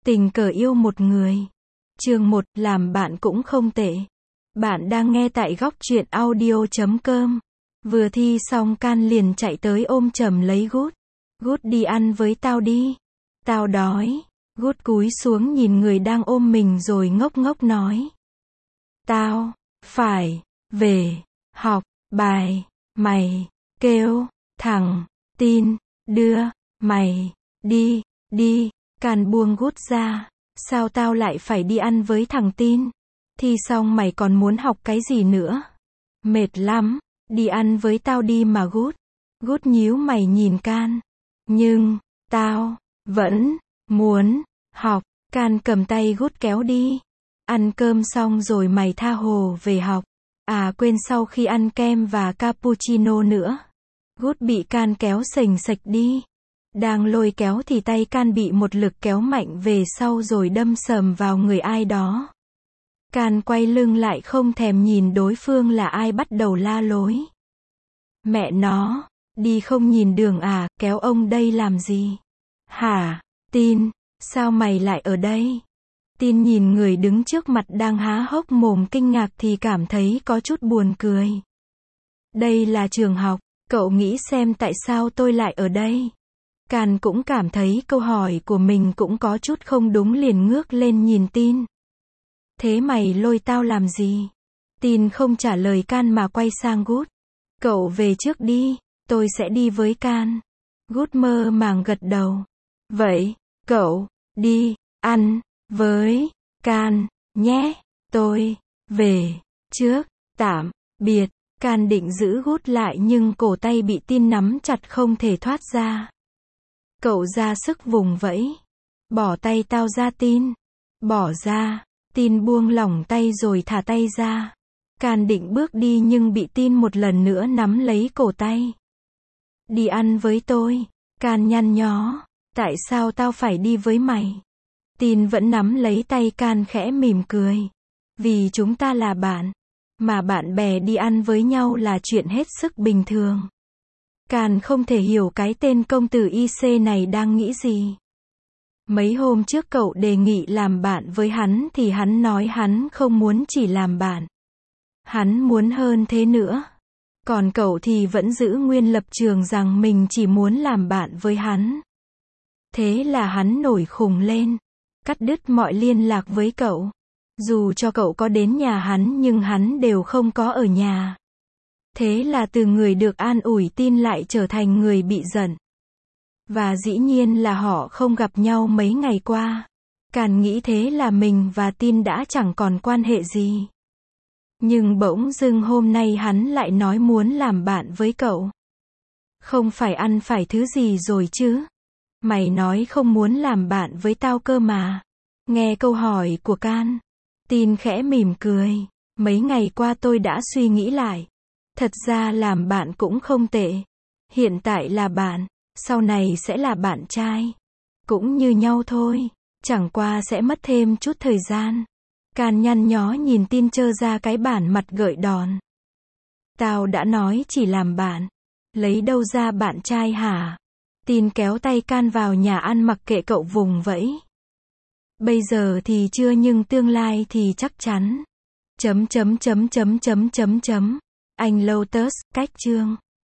Tình cờ yêu một người. Chương 1, làm bạn cũng không tệ. Bạn đang nghe tại góc truyện audio.com. Vừa thi xong Can liền chạy tới ôm chầm lấy Good. Good đi ăn với tao đi. Tao đói. Good cúi xuống nhìn người đang ôm mình rồi ngốc ngốc nói. Tao phải về học bài. Mày kêu thằng Tin đưa mày đi. Can buông Good ra. Sao tao lại phải đi ăn với thằng Tin? Thi xong mày còn muốn học cái gì nữa? Mệt lắm. Đi ăn với tao đi mà Good. Good nhíu mày nhìn Can. Nhưng tao vẫn muốn học. Can cầm tay Good kéo đi. Ăn cơm xong rồi mày tha hồ về học. À quên, sau khi ăn kem và cappuccino nữa. Good bị Can kéo xềnh xệch đi. Đang lôi kéo thì tay Can bị một lực kéo mạnh về sau rồi đâm sầm vào người ai đó. Can quay lưng lại không thèm nhìn đối phương là ai, bắt đầu la lối. Mẹ nó, đi không nhìn đường à, kéo ông đây làm gì? Hả, Tin, sao mày lại ở đây? Tin nhìn người đứng trước mặt đang há hốc mồm kinh ngạc thì cảm thấy có chút buồn cười. Đây là trường học, cậu nghĩ xem tại sao tôi lại ở đây? Can cũng cảm thấy câu hỏi của mình cũng có chút không đúng, liền ngước lên nhìn Tin. Thế mày lôi tao làm gì? Tin không trả lời Can mà quay sang Good. Cậu về trước đi, tôi sẽ đi với Can. Good mơ màng gật đầu. Vậy, cậu đi ăn với Can nhé, tôi về trước, tạm biệt. Can định giữ Good lại nhưng cổ tay bị Tin nắm chặt không thể thoát ra. Cậu ra sức vùng vẫy. Bỏ tay tao ra Tin. Bỏ ra. Tin buông lỏng tay rồi thả tay ra. Can định bước đi nhưng bị Tin một lần nữa nắm lấy cổ tay. Đi ăn với tôi. Can nhăn nhó. Tại sao tao phải đi với mày? Tin vẫn nắm lấy tay Can khẽ mỉm cười. Vì chúng ta là bạn. Mà bạn bè đi ăn với nhau là chuyện hết sức bình thường. Can không thể hiểu cái tên công tử IC này đang nghĩ gì. Mấy hôm trước cậu đề nghị làm bạn với hắn thì hắn nói hắn không muốn chỉ làm bạn. Hắn muốn hơn thế nữa. Còn cậu thì vẫn giữ nguyên lập trường rằng mình chỉ muốn làm bạn với hắn. Thế là hắn nổi khùng lên. Cắt đứt mọi liên lạc với cậu. Dù cho cậu có đến nhà hắn nhưng hắn đều không có ở nhà. Thế là từ người được an ủi Tin lại trở thành người bị giận. Và dĩ nhiên là họ không gặp nhau mấy ngày qua. Can nghĩ thế là mình và Tin đã chẳng còn quan hệ gì. Nhưng bỗng dưng hôm nay hắn lại nói muốn làm bạn với cậu. Không phải ăn phải thứ gì rồi chứ? Mày nói không muốn làm bạn với tao cơ mà. Nghe câu hỏi của Can, Tin khẽ mỉm cười. Mấy ngày qua tôi đã suy nghĩ lại. Thật ra làm bạn cũng không tệ. Hiện tại là bạn, sau này sẽ là bạn trai. Cũng như nhau thôi, chẳng qua sẽ mất thêm chút thời gian. Can nhăn nhó nhìn Tin trơ ra cái bản mặt gợi đòn. Tao đã nói chỉ làm bạn. Lấy đâu ra bạn trai hả? Tin kéo tay Can vào nhà ăn mặc kệ cậu vùng vẫy. Bây giờ thì chưa nhưng tương lai thì chắc chắn. Anh Lotus, cách chương.